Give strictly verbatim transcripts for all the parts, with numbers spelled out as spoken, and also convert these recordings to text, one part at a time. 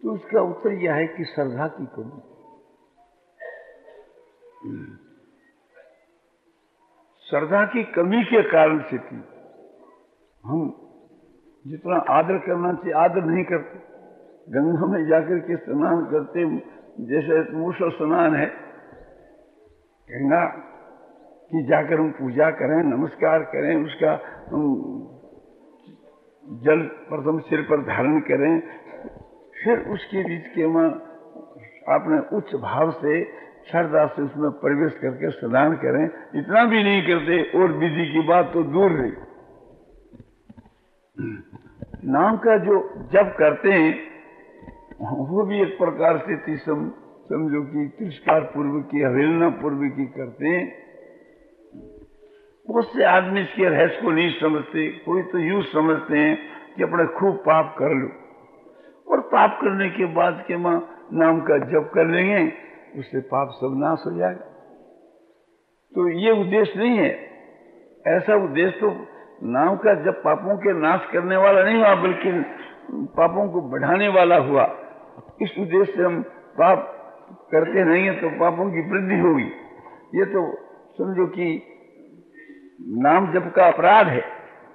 तो उसका उत्तर यह है कि श्रद्धा की कमी। श्रद्धा की कमी के कारण से थी हम जितना आदर करना चाहिए आदर नहीं करते। गंगा में जाकर के स्नान करते, जैसे मूसल स्नान है, गंगा की जाकर हम पूजा करें, नमस्कार करें, उसका हम जल प्रथम सिर पर धारण करें, फिर उसके बीच के में अपने उच्च भाव से श्रद्धा से उसमें प्रवेश करके स्नान करें। इतना भी नहीं करते और विधि की बात तो दूर रही। नाम का जो जप करते हैं वो भी एक प्रकार से तीसम समझो कि तिरस्कार पूर्व की, अवहेलना पूर्व की करते हैं। बहुत से आदमी इसके रहस्य को नहीं समझते। कोई तो यूं समझते हैं कि अपने खूब पाप कर लो और पाप करने के बाद के मां नाम का जप कर लेंगे, उससे पाप सब नाश हो जाएगा। तो ये उद्देश्य नहीं है। ऐसा उद्देश्य तो नाम का जप पापों के नाश करने वाला नहीं हुआ, बल्कि पापों को बढ़ाने वाला हुआ। इस उद्देश्य से हम पाप करते नहीं है तो पापों की वृद्धि होगी। ये तो समझो कि नाम जप का अपराध है।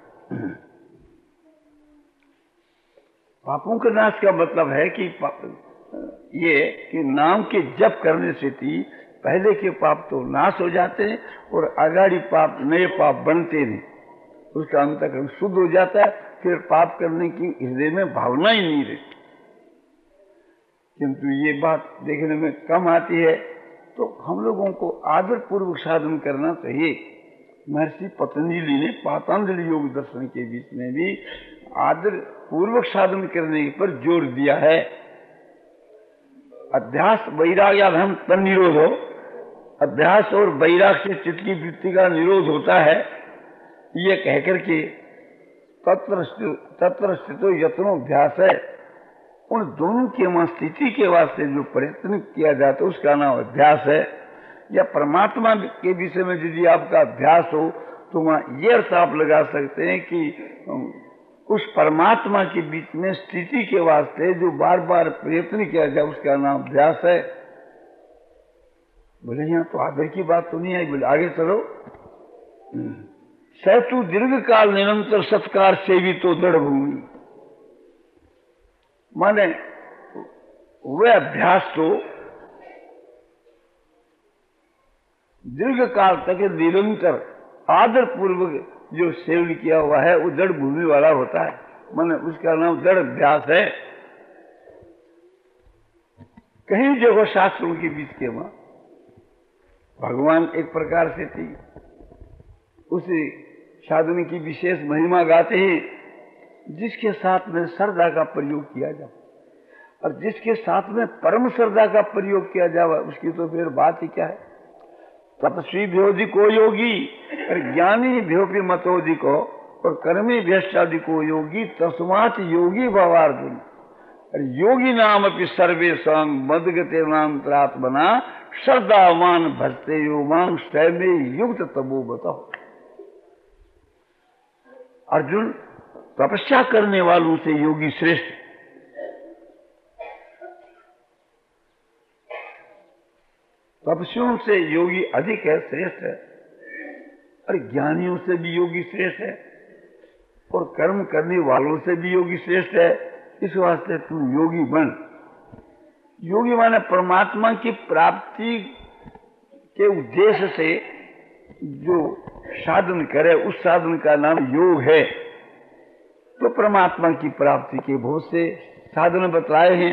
पापों के नाश का मतलब है कि ये कि नाम के जप करने से थी पहले के पाप तो नाश हो जाते हैं और आगाड़ी पाप नए पाप बनते नहीं। उसका अंतःकरण शुद्ध हो जाता है, फिर पाप करने की हृदय में भावना ही नहीं रहती। किंतु ये बात देखने में कम आती है। तो हम लोगों को आदर पूर्वक साधन करना चाहिए। महर्षि पतंजलि ने पातंजलि योग दर्शन के बीच में भी आदर पूर्वक साधन करने पर जोर दिया है। अध्यास वैराग्याधम तन निरोध हो। अध्यास और वैराग से चित्त की वृत्ति का निरोध होता है, ये कहकर के तत्र तत्र स्थितो यत्नोभ्यास है। उन दोनों के वहां स्थिति के वास्ते जो प्रयत्न किया जाता है उसका नाम अभ्यास है। या परमात्मा के विषय में यदि आपका अभ्यास हो तो वहां ये अर्थ आप लगा सकते हैं कि उस परमात्मा के बीच में स्थिति के वास्ते जो बार बार प्रयत्न किया जाए उसका नाम अभ्यास है। बोले यहाँ तो आदर की बात तो नहीं आई। बोले आगे चलो। सैतु दीर्घ काल निरंतर सत्कार सेवी तो दृढ़ भूमि। माने वह अभ्यास तो दीर्घ काल तक निरंतर आदर पूर्वक जो सेवन किया हुआ है वो दृढ़ भूमि वाला होता है। माने उसका नाम दृढ़ अभ्यास है। कहीं जगह शास्त्रों के बीच के वहां भगवान एक प्रकार से थी, उसी साधन की विशेष महिमा गाते हैं जिसके साथ में श्रद्धा का प्रयोग किया जाए और जिसके साथ में परम श्रद्धा का प्रयोग किया जाए उसकी तो फिर बात ही क्या है। तपस्वी भ्योधि को योगी और ज्ञानी भ्योपि मतोधि को और कर्मी भ्यष्टादि को योगी तस्मात् योगी भवार्जुन। और योगी नाम अपनी सर्वे संग मदगते नामत्रात्मना श्रद्धावान भजते यो मांग स्वयं युक्त तबो बताओ। अर्जुन, तपस्या करने वालों से योगी श्रेष्ठ। तपस्वियों से योगी अधिक है, श्रेष्ठ है। और ज्ञानियों से भी योगी श्रेष्ठ है और कर्म करने वालों से भी योगी श्रेष्ठ है। इस वास्ते तू योगी बन। योगी माने परमात्मा की प्राप्ति के उद्देश्य से जो साधन करे उस साधन का नाम योग है। तो परमात्मा की प्राप्ति के बहुत से साधन बतलाए हैं।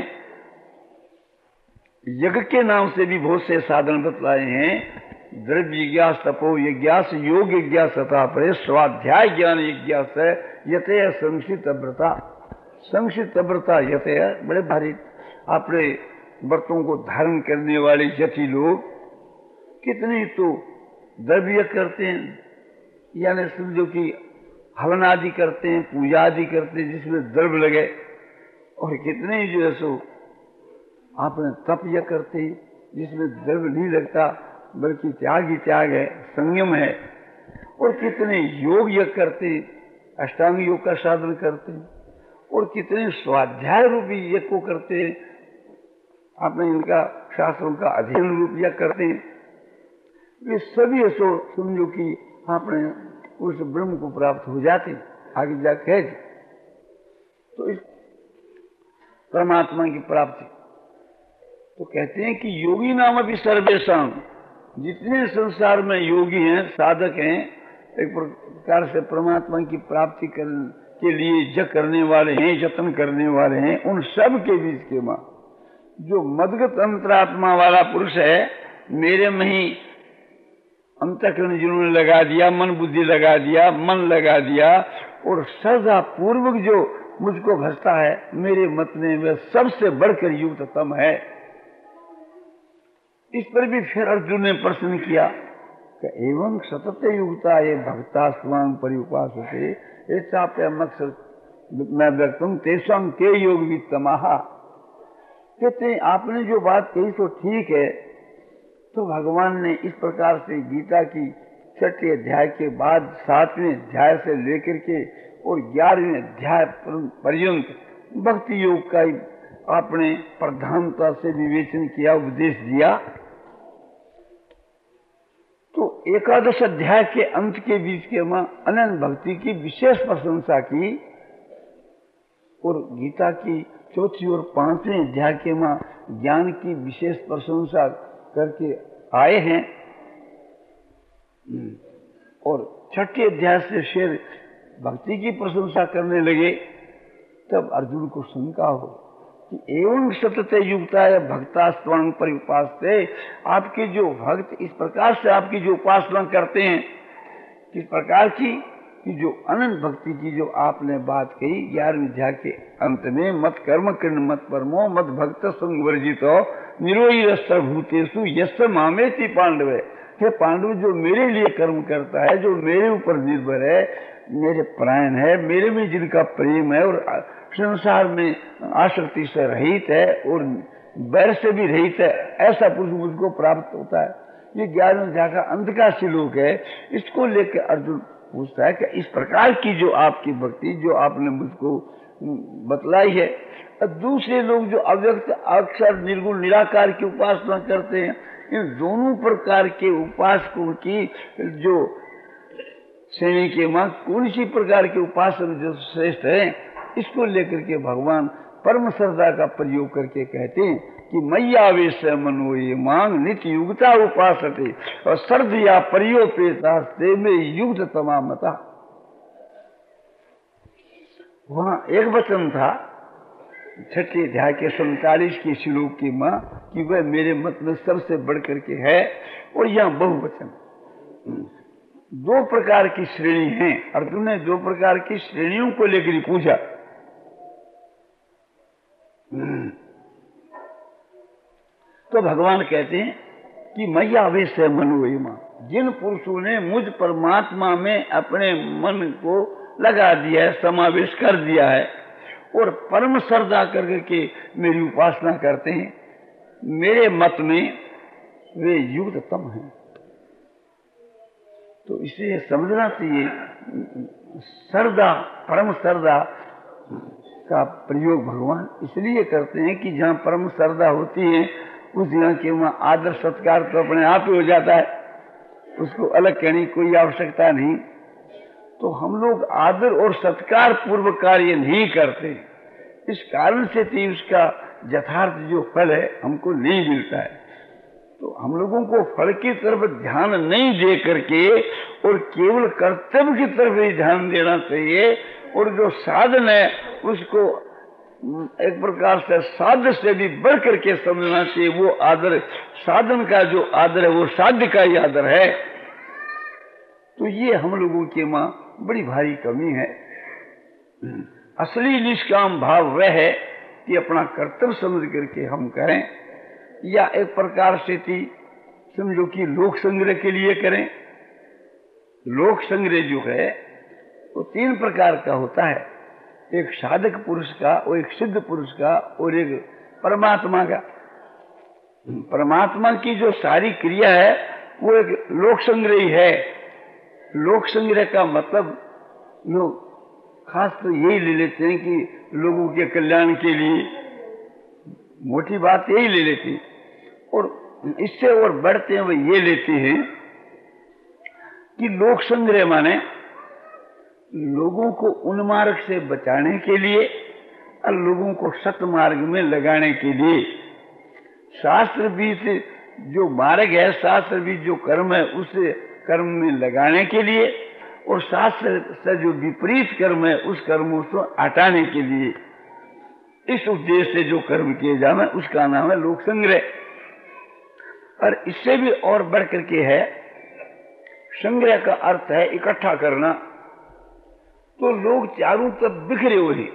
यज्ञ के नाम से भी बहुत से साधन बतलाए हैं। द्रव्य यज्ञास तपो यज्ञास योग यज्ञास तथा परे स्वाध्याय ज्ञान यज्ञास है यते संक्षिप्त व्रता। संक्षिप्त व्रता यते बड़े भारी अपने व्रतों को धारण करने वाले यति लोग कितने तो द्रव्य करते हैं, यानी समझो कि हवन आदि करते हैं, पूजा आदि करते हैं जिसमें द्रव्य लगे। और कितने ही जो है सो आपने तप यह करते हैं जिसमें द्रव्य नहीं लगता बल्कि त्याग ही त्याग है, संयम है। और कितने योग यज्ञ करते हैं, अष्टांग योग का साधन करते हैं और कितने स्वाध्याय रूपी यज्ञ को करते हैं, आपने इनका शास्त्रों का अध्ययन रूप यज्ञ करते हैं, वे सभी ऐसो समझो कि आपने उस ब्रह्म को प्राप्त हो जाते आगे जाके। तो इस परमात्मा की प्राप्ति तो कहते हैं कि योगी नाम अभी सर्वेशम, जितने संसार में योगी हैं, साधक हैं, एक प्रकार से परमात्मा की प्राप्ति करने के लिए जग करने वाले हैं, यत्न करने वाले हैं, उन सब के बीच के मां जो मदगत अंतरात्मा वाला पुरुष है, मेरे में ही अंतःकरण जिन्होंने लगा दिया, मन बुद्धि लगा दिया, मन लगा दिया, और श्रद्धा पूर्वक जो मुझको भजता है, मेरे मत में वह सबसे बढ़कर युक्ततम है। इस पर भी फिर अर्जुन ने प्रश्न किया कि एवं सतत युक्ता ये भक्ता स्वांग परिउपासते ऐसा पे मकसद मैं व्यक्तम तेषां के योग वित्तमाहा। कहते आपने जो बात कही तो ठीक है। तो भगवान ने इस प्रकार से गीता की छठे अध्याय के बाद सातवें अध्याय से लेकर के और ग्यारहवें अध्याय पर्यंत भक्ति योग का आपने प्रधानता से विवेचन किया, उपदेश दिया। तो एकादश अध्याय के अंत के बीच के मां अनंत भक्ति की विशेष प्रशंसा की, और गीता की चौथी और पांचवें अध्याय के मां ज्ञान की विशेष प्रशंसा करके आए हैं। और छठे अध्याय से शेर भक्ति की प्रशंसा करने लगे। तब अर्जुन को शंका हो कि एवं सतत युक्ता है भक्ता स्वांग परिउपासते, आपके जो भक्त इस प्रकार से आपकी जो उपासना करते हैं, किस प्रकार की कि जो अनंत भक्ति की जो आपने बात कही ग्यारहवें अध्याय के अंत में, मत कर्म कृण मत परमो मत भक्त संग वर्जितो निरोई रस्त्र भूतेषु यस्स मामेति पांडवे। हे पांडव, जो मेरे लिए कर्म करता है, जो मेरे ऊपर निर्भर है, मेरे प्राण है, मेरे में जिनका प्रेम है और संसार में आसक्ति से रहित है और बैर से भी रहित है, ऐसा पुरुष मुझको प्राप्त होता है। ये ग्यारहवें अध्याय का अंत का श्लोक है। इसको लेकर अर्जुन पूछता है कि इस प्रकार की जो आपकी भक्ति जो आपने मुझको बतलाई है, दूसरे लोग जो अव्यक्त अक्षर निर्गुण निराकार की उपासना करते हैं, इन दोनों प्रकार के उपासकों की जो श्रेणी के मां कौन सी प्रकार के उपासक जो श्रेष्ठ है, इसको लेकर के भगवान परम श्रद्धा का प्रयोग करके कहते हैं कि मैयावेश मनो ये मांग नित्य युगता उपासते और श्रद्धा परियोपेता से में युक्त तमामता। वहां एक वचन था छठे अध्याय के सैतालीस के श्लोक की मां कि वह मेरे मत में सबसे बढ़ करके है, और यहां बहुवचन। दो प्रकार की श्रेणी हैं। अर्जुन ने दो प्रकार की श्रेणियों को लेकर पूछा। तो भगवान कहते हैं कि मैयावेश है मनोयमा, जिन पुरुषों ने मुझ परमात्मा में अपने मन को लगा दिया है, समावेश कर दिया है और परम श्रद्धा करके मेरी उपासना करते हैं, मेरे मत में वे युक्ततम हैं। तो इसे समझना चाहिए, श्रद्धा परम श्रद्धा का प्रयोग भगवान इसलिए करते हैं कि जहाँ परम श्रद्धा होती है उस जगह के वहाँ आदर सत्कार तो अपने आप ही हो जाता है, उसको अलग कहने की कोई आवश्यकता नहीं। तो हम लोग आदर और सत्कार पूर्वक कार्य नहीं करते, इस कारण से भी उसका यथार्थ जो फल है हमको नहीं मिलता है। तो हम लोगों को फल की तरफ ध्यान नहीं दे करके और केवल कर्तव्य की तरफ ही ध्यान देना चाहिए, और जो साधन है उसको एक प्रकार से साध्य से भी बढ़ करके समझना चाहिए। वो आदर, साधन का जो आदर है वो साध्य का ही आदर है। तो ये हम लोगों के मां बड़ी भारी कमी है। असली निष्काम भाव वह है कि अपना कर्तव्य समझ करके हम करें, या एक प्रकार से थी समझो कि लोक संग्रह के लिए करें। लोक संग्रह जो है वो तीन प्रकार का होता है, एक साधक पुरुष का, वो एक सिद्ध पुरुष का, और एक परमात्मा का। परमात्मा की जो सारी क्रिया है वो एक लोक संग्रही है। लोक संग्रह का मतलब लोग खास तो यही ले लेते हैं कि लोगों के कल्याण के लिए, मोटी बात यही ले लेते हैं। और इससे और बढ़ते हैं वो ये लेते हैं कि लोक संग्रह माने लोगों को उन्मार्ग से बचाने के लिए और लोगों को सतमार्ग में लगाने के लिए। शास्त्र बीज जो मार्ग है, शास्त्र बीज जो कर्म है, उसे कर्म में लगाने के लिए, और शास्त्र से जो विपरीत कर्म है उस कर्मों को हटाने के लिए, इस उद्देश्य से जो कर्म किए जाए उसका नाम है लोक संग्रह। और इससे भी और बढ़ करके है, संग्रह का अर्थ है इकट्ठा करना। तो लोग चारों तरफ बिखरे हुए हैं,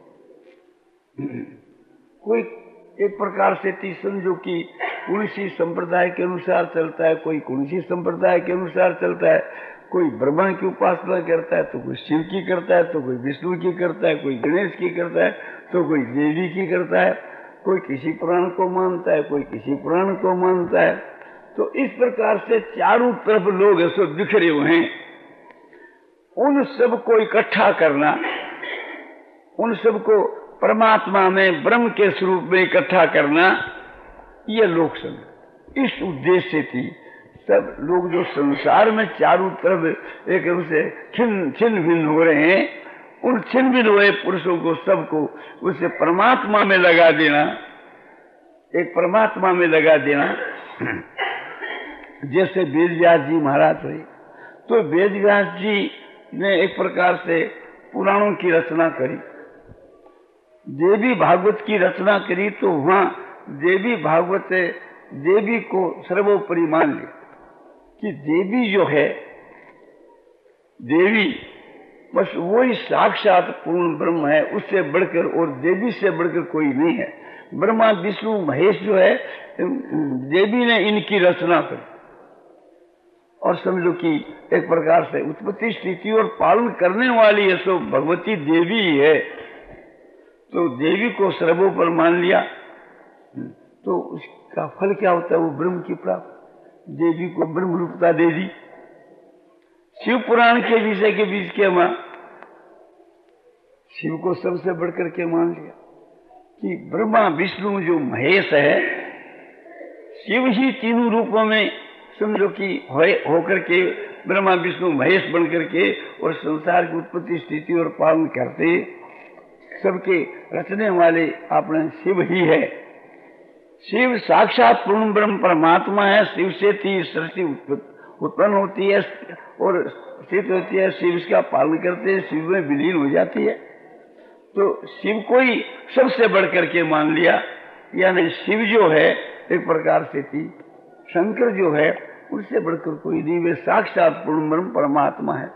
कोई एक प्रकार से ती समझो कि कुणसी संप्रदाय के अनुसार चलता है, कोई कुणसी संप्रदाय के अनुसार चलता है, कोई ब्रह्मा की उपासना करता है तो कोई शिव की करता है, तो कोई विष्णु की करता है, कोई गणेश की करता है, तो कोई देवी की करता है, कोई किसी पुराण को मानता है, कोई किसी पुराण को मानता है। तो इस प्रकार से चारों तरफ लोग ऐसे बिखरे हुए हैं। उन सबको इकट्ठा करना, उन सबको परमात्मा में ब्रह्म के स्वरूप में इकट्ठा करना, यह लोक संग्रह। इस उद्देश्य थी सब लोग जो संसार में चारों तरफ एक से छिन्न छिन्न भिन्न हो रहे हैं, उन छिन्न भिन्न हुए पुरुषों को सबको उसे परमात्मा में लगा देना, एक परमात्मा में लगा देना। जैसे वेद व्यास जी महाराज हुए, तो वेद व्यास जी ने एक प्रकार से पुराणों की रचना करी, देवी भागवत की रचना करी। तो वहां देवी भागवत देवी को सर्वोपरि मान लिया कि देवी जो है, देवी बस वही साक्षात पूर्ण ब्रह्म है, उससे बढ़कर और देवी से बढ़कर कोई नहीं है। ब्रह्मा विष्णु महेश जो है, देवी ने इनकी रचना करी। और समझो कि एक प्रकार से उत्पत्ति स्थिति और पालन करने वाली है सो भगवती देवी ही है। तो देवी को सर्वोपर मान लिया, तो उसका फल क्या होता है? वो ब्रह्म की प्राप्ति। देवी को ब्रह्म रूपता दे दी। शिव पुराण के विषय के बीच के मां शिव को सबसे बढ़कर के मान लिया कि ब्रह्मा विष्णु जो महेश है, शिव ही तीनों रूपों में समझो कि होकर के ब्रह्मा विष्णु महेश बन करके और संसार की उत्पत्ति स्थिति और पालन करते, सबके रचने वाले अपने शिव ही है। शिव साक्षात पूर्ण ब्रह्म परमात्मा है। शिव से थी सृष्टि उत्पन्न होती है और स्थित होती है, शिव इसका पालन करते हैं, शिव में विलीन हो जाती है। तो शिव को ही सबसे बढ़कर के मान लिया, यानी शिव जो है एक प्रकार से थी, शंकर जो है उससे बढ़कर कोई नहीं, वे साक्षात पूर्ण ब्रह्म परमात्मा है।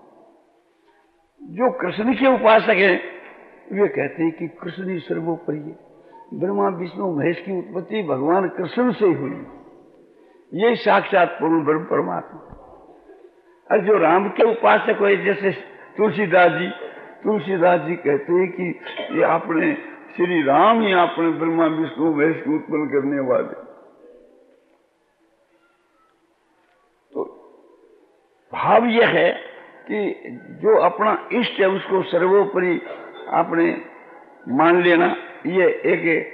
जो कृष्ण के उपासक हैं वे कहते हैं कि कृष्ण ही सर्वोपरि है। ब्रह्मा विष्णु महेश की उत्पत्ति भगवान कृष्ण से हुई, ये साक्षात पूर्ण ब्रह्म परमात्मा। और जो राम के उपासक हुए जैसे तुलसीदास जी, तुलसीदास जी कहते हैं कि ये आपने श्री राम ही आपने ब्रह्मा विष्णु महेश को उत्पन्न करने वाले। तो भाव यह है कि जो अपना इष्ट है उसको सर्वोपरि आपने मान लेना, ये एक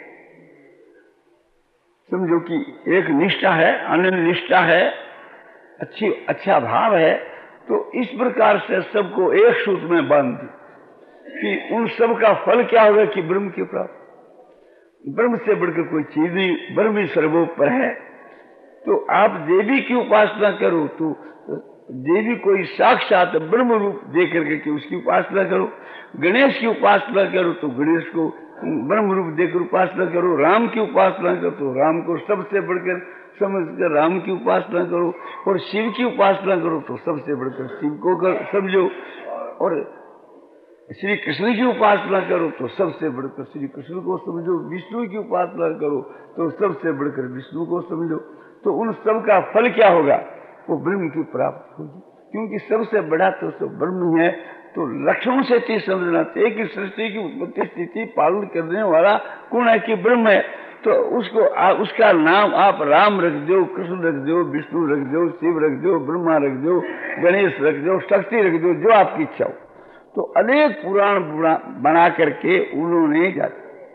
समझो कि एक निष्ठा है, अनन्य निष्ठा है, अच्छी अच्छा भाव है। तो इस प्रकार से सबको एक सूत्र में बांध दी कि उन सब का फल क्या होगा कि ब्रह्म की प्राप्ति। ब्रह्म से बढ़कर कोई चीज नहीं, ब्रह्म ही सर्वोपर है। तो आप देवी की उपासना करो तो देवी को साक्षात ब्रह्म रूप दे करके कि उसकी उपासना करो। गणेश की उपासना करो तो गणेश को ब्रह्म रूप देकर उपासना करो। राम की उपासना करो तो राम को सबसे बढ़कर समझकर राम की उपासना करो। और शिव की उपासना करो तो सबसे बढ़कर शिव को कर समझो। और श्री कृष्ण की उपासना करो तो सबसे बढ़कर श्री कृष्ण को समझो। विष्णु की उपासना करो तो सबसे बढ़कर विष्णु को समझो। तो उन सब का फल क्या होगा? वो ब्रह्म की प्राप्ति होगी, क्योंकि सबसे बड़ा तो सब ब्रह्म है। तो लक्षणों से चीज समझना चाहिए कि सृष्टि की उत्पत्ति स्थिति पालन करने वाला कौन है कि ब्रह्म है। तो उसको आ, उसका नाम आप राम रख दो, कृष्ण रख दो, विष्णु रख दो, शिव रख दो, ब्रह्मा रख दो, गणेश रख दो, शक्ति रख दो, जो आपकी इच्छा हो। तो अनेक पुराण बना करके उन्होंने जाते।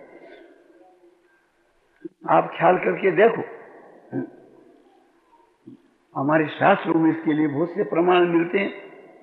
आप ख्याल करके देखो, हमारे शास्त्रों में इसके लिए बहुत से प्रमाण मिलते हैं।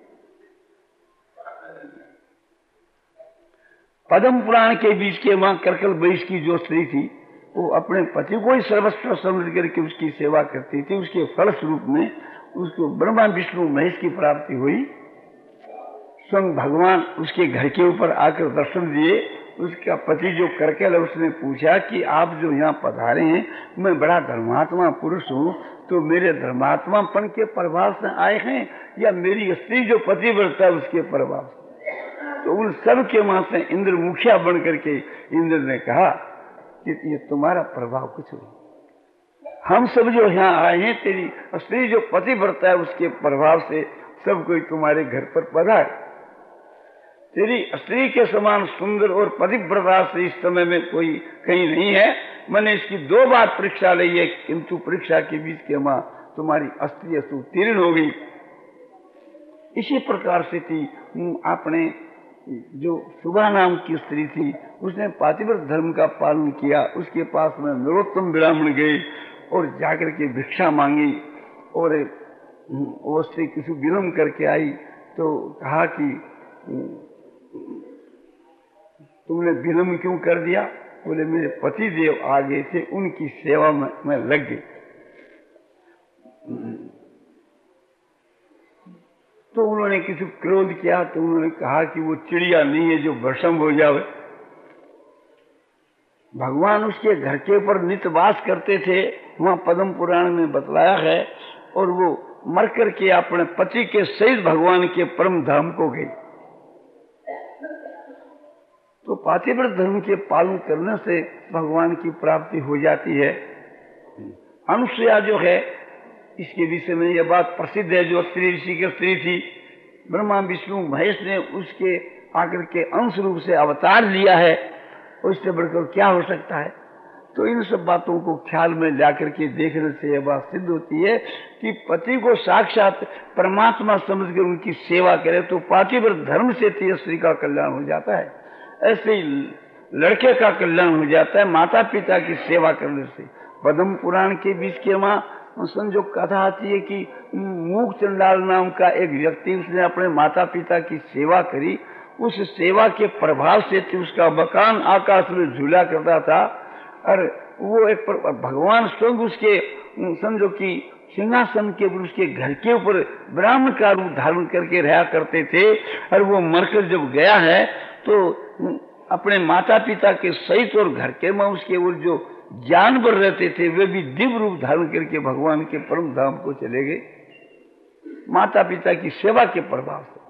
पद्म पुराण के बीच के वहां करकल बैश की जो स्त्री थी, वो अपने पति को ही सर्वस्व समझ करके उसकी सेवा करती थी। उसके फलस्वरूप में उसको ब्रह्मा विष्णु महेश की प्राप्ति हुई। स्वयं भगवान उसके घर के ऊपर आकर दर्शन दिए। उसका पति जो करकल है, उसने पूछा कि आप जो यहाँ पधारे हैं, मैं बड़ा धर्मात्मा पुरुष हूँ, तो मेरे धर्मात्मापन के प्रभाव से आए हैं या मेरी स्त्री जो पतिव्रता है उसके प्रभाव से? तो उन सब के वहां से इंद्र मुखिया बन करके इंद्र ने कहा कि ये तुम्हारा प्रभाव कुछ नहीं, हम सब जो यहाँ आए हैं तेरी स्त्री जो पतिव्रता है उसके प्रभाव से सब कोई तुम्हारे घर पर पधार। तेरी स्त्री के समान सुंदर और पतिव्रता से इस समय में कोई कहीं नहीं है। मैंने इसकी दो बार परीक्षा ली है, किंतु परीक्षा के बीच के मां तुम्हारी स्त्री उत्तीर्ण हो गई। इसी प्रकार से थी आपने जो सुबह नाम की स्त्री थी, उसने पातिव्रत धर्म का पालन किया। उसके पास में नरोत्तम ब्राह्मण गए और जाकर के भिक्षा मांगी और वो स्त्री किसी विलम्ब करके आई तो कहा कि तुमने विलम्ब क्यों कर दिया? बोले मेरे पति देव आ गए थे, उनकी सेवा में मैं लग गई। तो उन्होंने किसी क्रोध किया तो उन्होंने कहा कि वो चिड़िया नहीं है जो भस्म हो जावे। भगवान उसके घर के ऊपर नित्य वास करते थे, वहां पद्म पुराण में बतलाया है। और वो मर करके अपने पति के सहित भगवान के परम धाम को गई। तो पातिव्रत धर्म के पालन करने से भगवान की प्राप्ति हो जाती है। अनुसुया जो है, इसके विषय में यह बात प्रसिद्ध है, जो स्त्री ऋषि की स्त्री थी, ब्रह्मा विष्णु महेश ने उसके आकर के अंश रूप से अवतार लिया है, और इससे बढ़कर क्या हो सकता है? तो इन सब बातों को ख्याल में लाकर के देखने से यह बात सिद्ध होती है कि पति को साक्षात परमात्मा समझकर उनकी सेवा करे तो पातिव्रत धर्म से स्त्री का कल्याण हो जाता है। ऐसे ही लड़के का कल्याण हो जाता है माता पिता की सेवा करने से। पद्म पुराण के बीच के वहां संजोग कथा आती है कि मूक चंडाल नाम का एक व्यक्ति, उसने अपने माता पिता की सेवा करी। उस सेवा के प्रभाव से उसका मकान आकाश में झूला करता था, और वो एक भगवान स्वयं उसके समझो कि सिंहासन के ऊपर उसके घर के ऊपर ब्राह्मण का रूप धारण करके रहा करते थे। और वो मरकर जब गया है तो अपने माता पिता के सहित और घर के में उसके वो जो जानवर रहते थे वे भी दिव्य रूप धारण करके भगवान के परम धाम को चले गए, माता पिता की सेवा के प्रभाव से।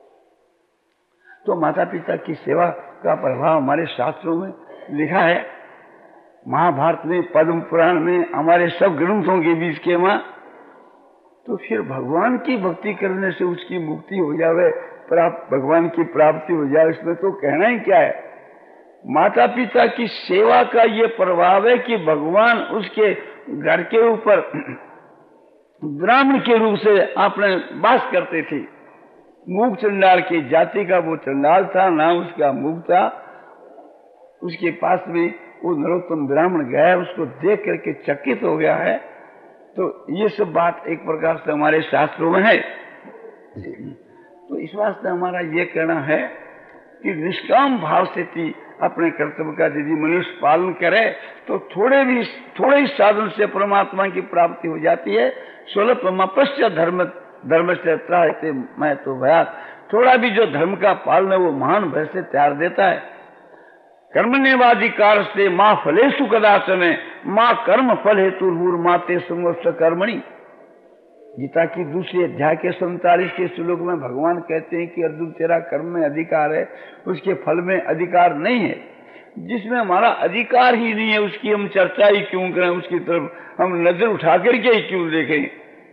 तो माता पिता की सेवा का प्रभाव हमारे शास्त्रों में लिखा है, महाभारत में, पद्म पुराण में, हमारे सब ग्रंथों के बीच के मां। तो फिर भगवान की भक्ति करने से उसकी मुक्ति हो जावे, प्राप्त भगवान की प्राप्ति हो जाए, इसमें तो कहना ही क्या है। माता पिता की सेवा का ये प्रभाव है कि भगवान उसके घर के ऊपर ब्राह्मण के रूप से आपने वास करते थे। मूक चंडाल की जाति का वो चंडाल था, नाम उसका मूक था। उसके पास में वो नरोत्तम ब्राह्मण गया, उसको देख करके चकित हो गया है। तो ये सब बात एक प्रकार से हमारे शास्त्रों में है। तो इस वास्ते हमारा ये कहना है कि निष्काम भाव से थी अपने कर्तव्य का यदि मनुष्य पालन करे तो थोड़े भी थोड़े ही साधन से परमात्मा की प्राप्ति हो जाती है। स्वल्पमपश्च धर्म धर्म से त्रायते मैं तो भयात, थोड़ा भी जो धर्म का पालन है वो महान भय से त्याग देता है। कर्मण्यवाधिकार से माँ फलेषु कदाचन, माँ कर्म फल हेतु माते संगोष्ठ कर्मणि। गीता की दूसरी अध्याय के सैंतालीस के श्लोक में भगवान कहते हैं कि अर्जुन तेरा कर्म में अधिकार है, उसके फल में अधिकार नहीं है। जिसमें हमारा अधिकार ही नहीं है उसकी हम चर्चा ही क्यों करें, उसकी तरफ हम नजर उठा करके ही क्यों देखें।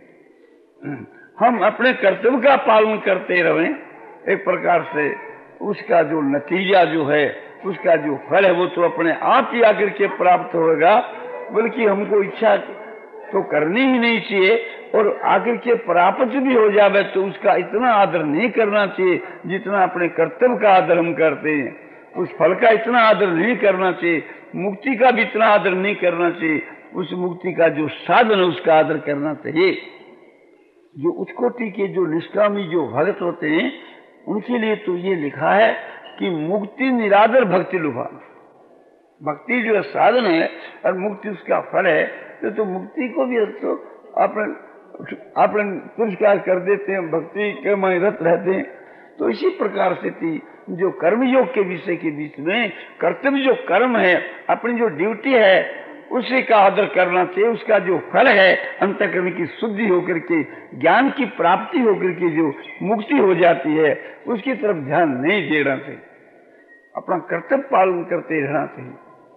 हम अपने कर्तव्य का पालन करते रहें, एक प्रकार से उसका जो नतीजा जो है, उसका जो फल है वो तो अपने आप ही आकर के प्राप्त होगा। बल्कि हमको इच्छा तो करनी ही नहीं चाहिए, और आखिर के प्राप्त भी हो जावे तो उसका इतना आदर नहीं करना चाहिए जितना अपने कर्तव्य का आदर हम करते हैं। उस फल का इतना आदर नहीं करना चाहिए, मुक्ति का भी इतना आदर नहीं करना चाहिए। उस मुक्ति का जो साधन है उसका आदर करना चाहिए। जो उत्कोटि के जो निष्कामी जो भक्त होते हैं उनके लिए तो ये लिखा है कि मुक्ति निरादर भक्ति लुभाना। भक्ति जो साधन है और मुक्ति उसका फल है, तो, तो मुक्ति को भी तो अपन अपन पुरस्कार कर देते हैं, भक्ति के में रत रहते हैं। तो इसी प्रकार से थी जो कर्मयोग के विषय के बीच में कर्तव्य जो कर्म है, अपनी जो ड्यूटी है उसी का आदर करना चाहिए। उसका जो फल है अंतःकरण की शुद्धि होकर के ज्ञान की प्राप्ति होकर के जो मुक्ति हो जाती है, उसकी तरफ ध्यान नहीं देना चाहिए, अपना कर्तव्य पालन करते रहना चाहिए।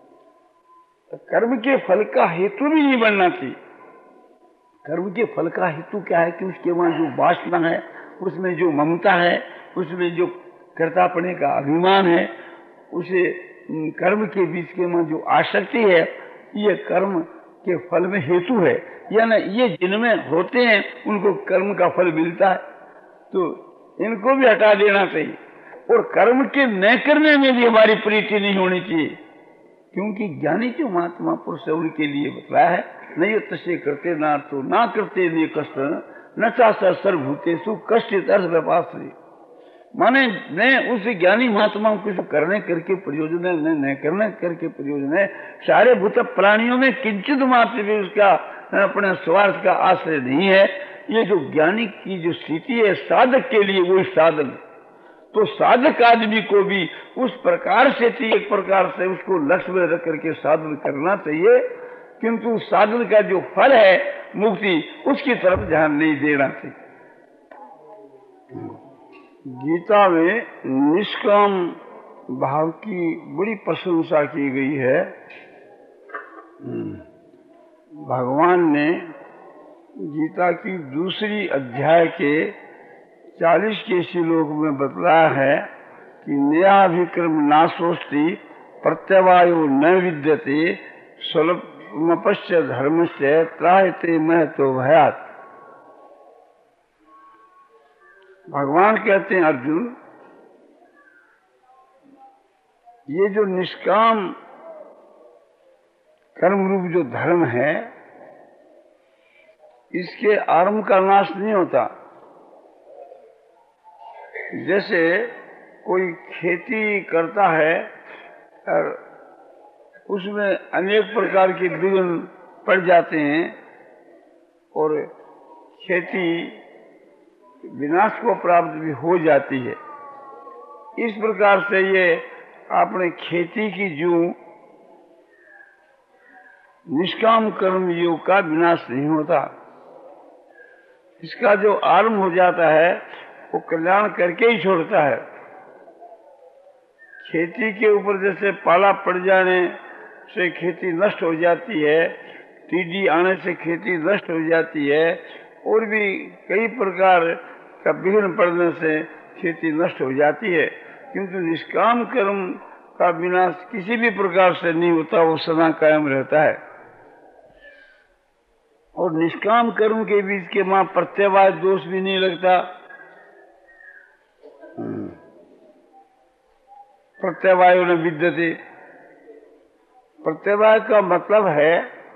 कर्म के फल का हेतु भी नहीं बनना चाहिए। कर्म के फल का हेतु क्या है कि उसके वहां जो वासना है, उसमें जो ममता है, उसमें जो कर्तापने का अभिमान है, उसे कर्म के बीच के वहां जो आसक्ति है, ये कर्म के फल में हेतु है। यानी ये जिनमें होते हैं उनको कर्म का फल मिलता है, तो इनको भी हटा देना चाहिए। और कर्म के न करने में भी हमारी प्रीति नहीं होनी चाहिए, क्योंकि ज्ञानी जो महात्मा पुरुष है उनके लिए बताया है, नहीं तस्य करते ना तो ना करते नहीं कष्ट न चाहता सर्वभूते सु कष्ट अर्थ व्यापार। माने न उस ज्ञानी महात्माओं को करने करके प्रयोजन है, न न करने करके प्रयोजन है। सारे भूत प्राणियों में किंचित मात्र भी उसका अपने स्वार्थ का आश्रय नहीं है। ये जो ज्ञानी की जो स्थिति है साधक के लिए वही साधन, तो साधक आदमी को भी उस प्रकार से थी, एक प्रकार से उसको लक्ष्य में रख करके साधन करना चाहिए, किंतु साधन का जो फल है मुक्ति, उसकी तरफ ध्यान नहीं देना चाहिए। गीता में निष्काम भाव की बड़ी प्रशंसा की गई है। भगवान ने गीता की दूसरी अध्याय के चालीस के श्लोक में बतलाया है कि नयाभिक्रम नाशोस्ति प्रत्यवायो न विद्यते स्वल्पमपश्च धर्मस्य त्रायते महतो भयात्। भगवान कहते हैं अर्जुन, ये जो निष्काम कर्म रूप जो धर्म है, इसके आरंभ का नाश नहीं होता। जैसे कोई खेती करता है और उसमें अनेक प्रकार के विघ्न पड़ जाते हैं और खेती विनाश को प्राप्त भी हो जाती है। इस प्रकार से ये अपने खेती की जो निष्काम कर्म योग का विनाश नहीं होता, इसका जो आरंभ हो जाता है वो कल्याण करके ही छोड़ता है। खेती के ऊपर जैसे पाला पड़ जाने से खेती नष्ट हो जाती है, टीडी आने से खेती नष्ट हो जाती है, और भी कई प्रकार का विघ्न पड़ने से खेती नष्ट हो जाती है, किंतु निष्काम कर्म का विनाश किसी भी प्रकार से नहीं होता, वो सदा कायम रहता है। और निष्काम कर्म के बीच के मां प्रत्यवाय दोष भी नहीं लगता। प्रत्यवाय न विद्यते, प्रत्यवाय का मतलब है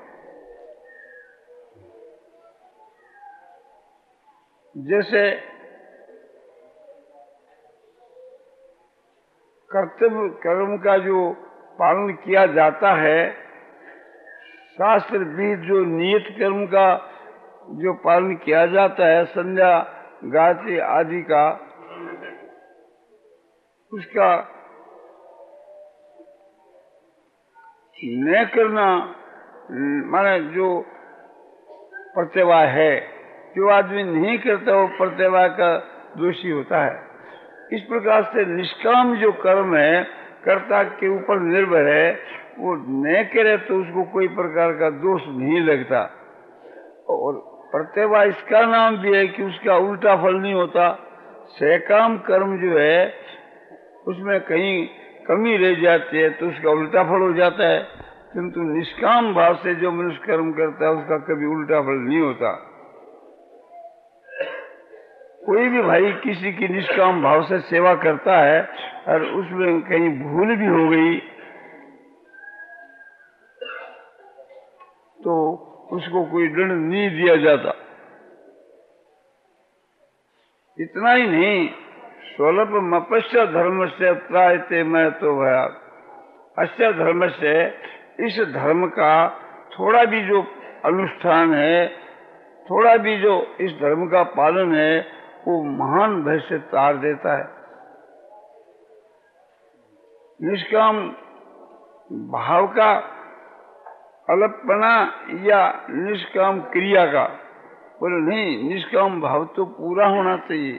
जैसे कर्तव्य कर्म का जो पालन किया जाता है, शास्त्र विहित जो नियत कर्म का जो पालन किया जाता है, संध्या गायत्री आदि का, उसका न करना माने जो प्रत्यवाय है, जो आदमी नहीं करता वो प्रत्यवाय का दोषी होता है। इस प्रकार से निष्काम जो कर्म है कर्ता के ऊपर निर्भर है, वो न करे तो उसको कोई प्रकार का दोष नहीं लगता। और प्रत्यवाय इसका नाम भी है कि उसका उल्टा फल नहीं होता। सकाम कर्म जो है उसमें कहीं कमी रह जाती है तो उसका उल्टा फल हो जाता है, किंतु निष्काम भाव से जो मनुष्य कर्म करता है उसका कभी उल्टा फल नहीं होता। कोई भी भाई किसी की निष्काम भाव से सेवा करता है और उसमें कहीं भूल भी हो गई तो उसको कोई दंड नहीं दिया जाता। इतना ही नहीं, स्वल्प मपस्य धर्म से त्रायते मैं तो भया, अस्य धर्म से, इस धर्म का थोड़ा भी जो अनुष्ठान है, थोड़ा भी जो इस धर्म का पालन है, वो महान भय से तार देता है। निष्काम भाव का अल्पना या निष्काम क्रिया का, बोले नहीं, निष्काम भाव तो पूरा होना चाहिए।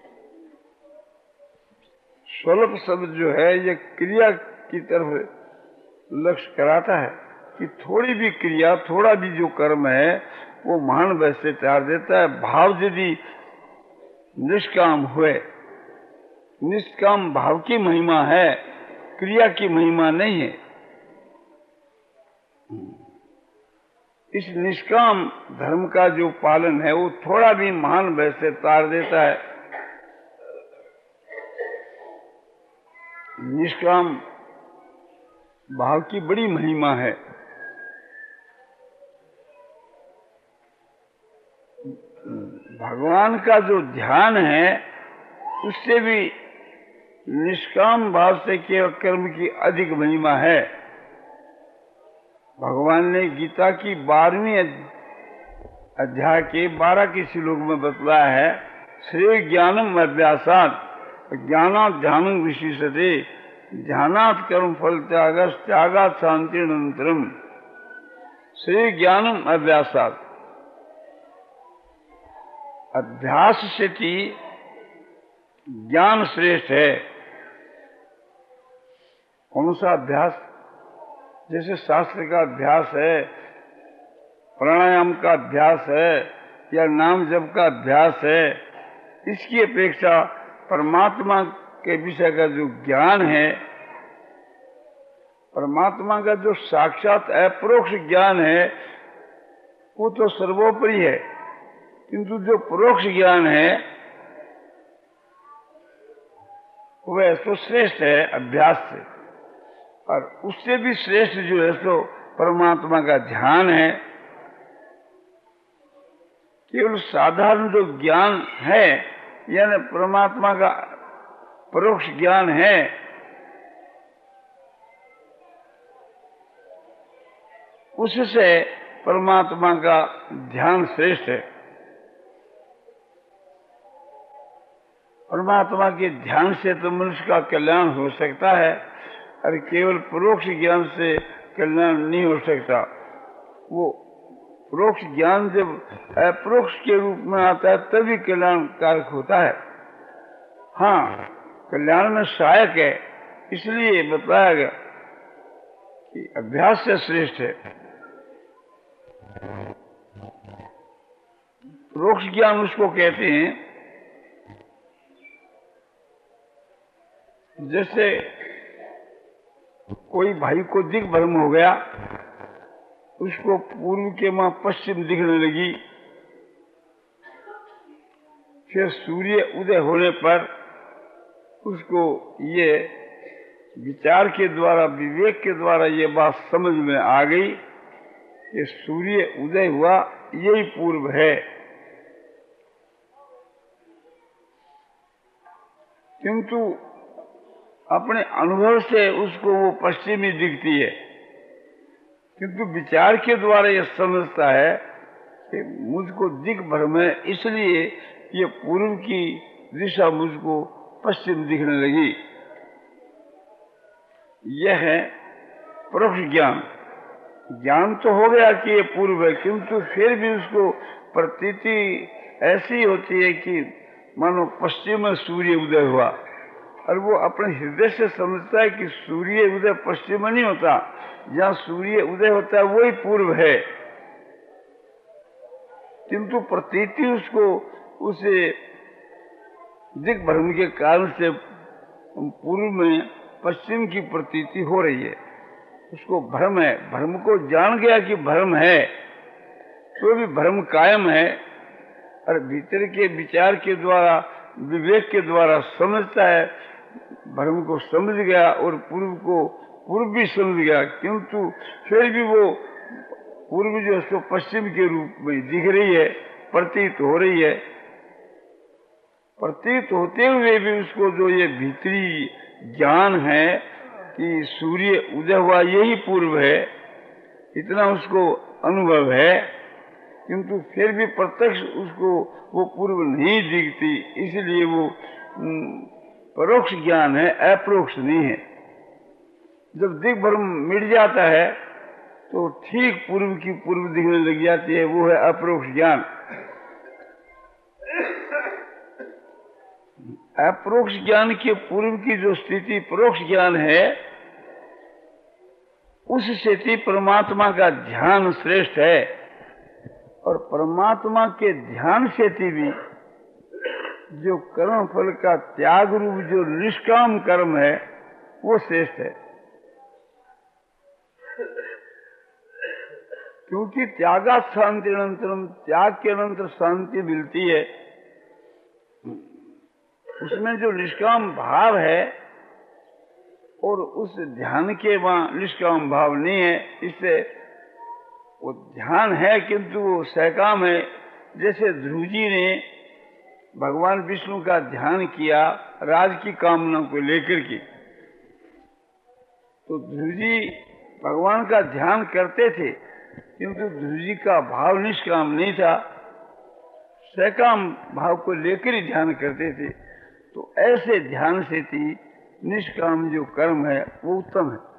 स्वल्प शब्द जो है ये क्रिया की तरफ लक्ष्य कराता है कि थोड़ी भी क्रिया, थोड़ा भी जो कर्म है वो महान भय से तार देता है। भाव यदि निष्काम हुए, निष्काम भाव की महिमा है, क्रिया की महिमा नहीं है। इस निष्काम धर्म का जो पालन है वो थोड़ा भी महान भय से तार देता है। निष्काम भाव की बड़ी महिमा है। भगवान का जो ध्यान है उससे भी निष्काम भाव से केवल कर्म की अधिक महिमा है। भगवान ने गीता की बारहवीं अध्याय के बारह के श्लोक में बतलाया है, श्रेय ज्ञानम अभ्यासात ज्ञानात् ध्यानं विशिष्यते, ध्यानात् कर्म फल त्याग त्यागात् शांतिरनंतरम। श्रेय ज्ञानम अभ्यासात, अभ्यास से ही ज्ञान श्रेष्ठ है। कौन सा अभ्यास? जैसे शास्त्र का अभ्यास है, प्राणायाम का अभ्यास है या नाम जप का अभ्यास है, इसकी अपेक्षा परमात्मा के विषय का जो ज्ञान है, परमात्मा का जो साक्षात अपरोक्ष ज्ञान है वो तो सर्वोपरि है, किंतु जो परोक्ष ज्ञान है वह तो श्रेष्ठ है अभ्यास से, और उससे भी श्रेष्ठ जो है सो परमात्मा का ध्यान है। केवल साधारण जो ज्ञान है यानी परमात्मा का परोक्ष ज्ञान है, उससे परमात्मा का ध्यान श्रेष्ठ है। परमात्मा के ध्यान से तो मनुष्य का कल्याण हो सकता है, और केवल परोक्ष ज्ञान से कल्याण नहीं हो सकता। वो परोक्ष ज्ञान जब अपरोक्ष के रूप में आता है तभी कल्याणकारक होता है। हाँ, कल्याण में सहायक है, इसलिए बताया गया कि अभ्यास से श्रेष्ठ है। परोक्ष ज्ञान उसको कहते हैं जैसे कोई भाई को दिग्भ्रम हो गया, उसको पूर्व के मां पश्चिम दिखने लगी, फिर सूर्य उदय होने पर उसको ये विचार के द्वारा, विवेक के द्वारा ये बात समझ में आ गई कि सूर्य उदय हुआ यही पूर्व है। किंतु अपने अनुभव से उसको वो पश्चिमी दिखती है, किंतु विचार के द्वारा ये समझता है कि मुझको दिग्भ्रम है, इसलिए ये पूर्व की दिशा मुझको पश्चिम दिखने लगी। यह है परोक्ष ज्ञान। ज्ञान तो हो गया कि ये पूर्व है, किंतु फिर भी उसको प्रतीति ऐसी होती है कि मानो पश्चिम में सूर्य उदय हुआ, और वो अपने हृदय से समझता है कि सूर्य उदय पश्चिम में नहीं होता, जहाँ सूर्य उदय होता है वही पूर्व है। किंतु प्रतीति उसको उसे दिग्भ्रम के कारण से पूर्व में पश्चिम की प्रतीति हो रही है। उसको भ्रम है, भ्रम को जान गया कि भ्रम है, तो भी भ्रम कायम है, और भीतर के विचार के द्वारा, विवेक के द्वारा समझता है, भ्रम को समझ गया और पूर्व को पूर्व भी समझ गया, किंतु फिर भी वो पूर्व जो उसको पश्चिम के रूप में दिख रही है, प्रतीत हो रही है। प्रतीत होते हुए भी उसको जो ये भीतरी ज्ञान है कि सूर्य उदय हुआ यही पूर्व है, इतना उसको अनुभव है, किंतु फिर भी प्रत्यक्ष उसको वो पूर्व नहीं दिखती, इसलिए वो परोक्ष ज्ञान है, अप्रोक्ष नहीं है। जब दिग्भ्रम मिट जाता है तो ठीक पूर्व की पूर्व दिखने लग जाती है, वो है अप्रोक्ष ज्ञान। अप्रोक्ष ज्ञान के पूर्व की जो स्थिति परोक्ष ज्ञान है, उस स्थिति परमात्मा का ध्यान श्रेष्ठ है, और परमात्मा के ध्यान से भी जो कर्म फल का त्याग रूप जो निष्काम कर्म है वो श्रेष्ठ है, क्योंकि त्यागात् शांति अनंतरम, त्याग के अनंतर शांति मिलती है। उसमें जो निष्काम भाव है और उस ध्यान के वहां निष्काम भाव नहीं है, इससे वो ध्यान है किंतु वो सकाम है। जैसे ध्रुव जी ने भगवान विष्णु का ध्यान किया राज की कामना को लेकर के, तो ध्रुव जी भगवान का ध्यान करते थे, किंतु ध्रुव जी का भाव निष्काम नहीं था, सकाम भाव को लेकर ही ध्यान करते थे। तो ऐसे ध्यान से थी निष्काम जो कर्म है वो उत्तम है।